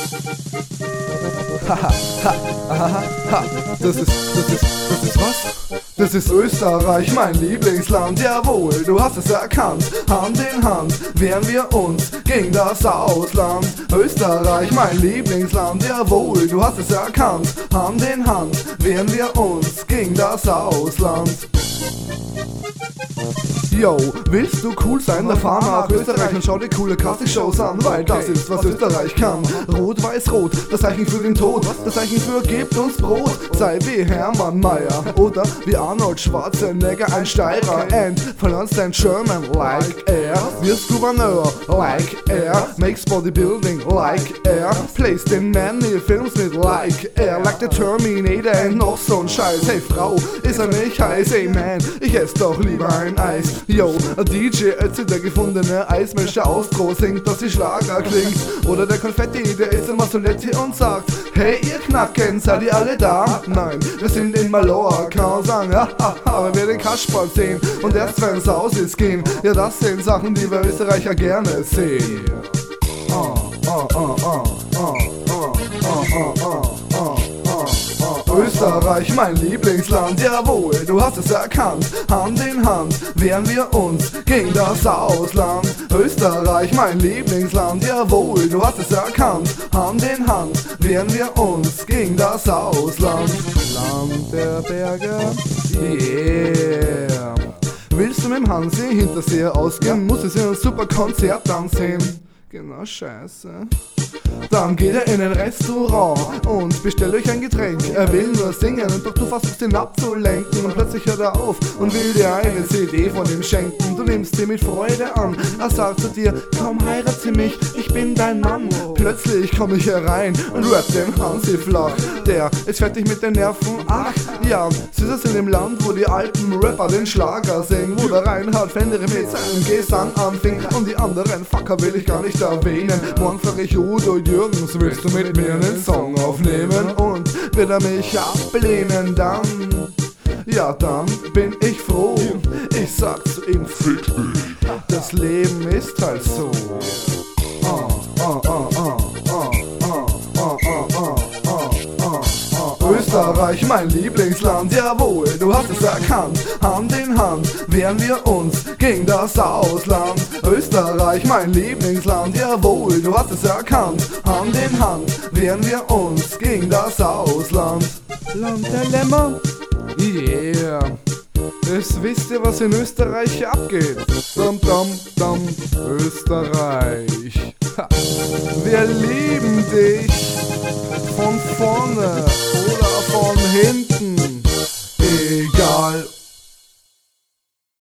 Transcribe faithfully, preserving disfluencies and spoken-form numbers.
Haha, ha, ha, ha, das ist, das ist, das ist was? Das ist Österreich, mein Lieblingsland, jawohl, du hast es erkannt. Hand in Hand wehren wir uns gegen das Ausland. Österreich, mein Lieblingsland, jawohl, du hast es erkannt. Hand in Hand wehren wir uns gegen das Ausland. Yo, willst du cool sein? Dann fahr nach Österreich und schau dir coole Castingshows an, weil das ist, was Österreich kann. Rot, weiß, rot, das Zeichen für den Tod, das Zeichen für gebt uns Brot. Sei wie Hermann Mayer oder wie Arnold Schwarzenegger, ein Steirer, and verlernst dein German like air. Wirst Gouverneur like air, makes bodybuilding like air, plays in many films mit like air, like the Terminator and noch so'n Scheiß. Hey Frau, ist er nicht heiß? Hey man, ich ess doch lieber ein Eis. Yo, D J Ötzi, der gefundene Eismescher auf Pro singt, dass die Schlager klingt. Oder der Konfetti, der ist in Massoletti und sagt: Hey ihr Knacken, seid ihr alle da? Nein, wir sind in Mallorca und sagen: Ja, haha, wenn wir den Kasperl sehen und erst wenn's aus ist gehen. Ja, das sind Sachen, die wir Österreicher gerne sehen. Oh, oh, oh, oh, oh, oh, oh, oh, oh. Österreich, mein Lieblingsland, jawohl, du hast es erkannt. Hand in Hand wehren wir uns gegen das Ausland. Österreich, mein Lieblingsland, jawohl, du hast es erkannt. Hand in Hand wehren wir uns gegen das Ausland. Land der Berge, yeah. Willst du mit dem Hansi Hinterseher ausgehen, musst du sie in ein super Konzert ansehen. Genau, scheiße. Dann geht er in ein Restaurant und bestellt euch ein Getränk. Er will nur singen, doch du versuchst ihn abzulenken. Und plötzlich hört er auf und will dir eine C D von ihm schenken. Du nimmst sie mit Freude an, er sagt zu dir: Komm, heirate mich, ich bin dein Mann. Plötzlich komm ich herein und rap den Hansi flach. Der ist fertig mit den Nerven, ach ja, sie ist in dem Land, wo die alten Rapper den Schlager singen. Wo der Reinhard Fendrich mit seinem Gesang anfing. Und die anderen Fucker will ich gar nicht erwähnen. Morgen frag ich Udo Jürgens: Willst du mit mir einen Song aufnehmen? Und wird er mich ablehnen, dann, ja, dann bin ich froh. Ich sag zu ihm: Fick dich, das Leben ist halt so. Oh, oh, oh, oh, oh, oh, oh, oh, oh, oh, oh. Österreich, mein Lieblingsland, jawohl, du hast es erkannt. Hand in Hand wehren wir uns gegen das Ausland. Österreich, mein Lieblingsland, jawohl, du hast es erkannt. Hand in Hand wehren wir uns gegen das Ausland. Land der Lämmer, yeah. Es wisst ihr, was in Österreich abgeht? Dum dum dum, Österreich. Ha. Wir lieben dich von vorne oder von hinten, egal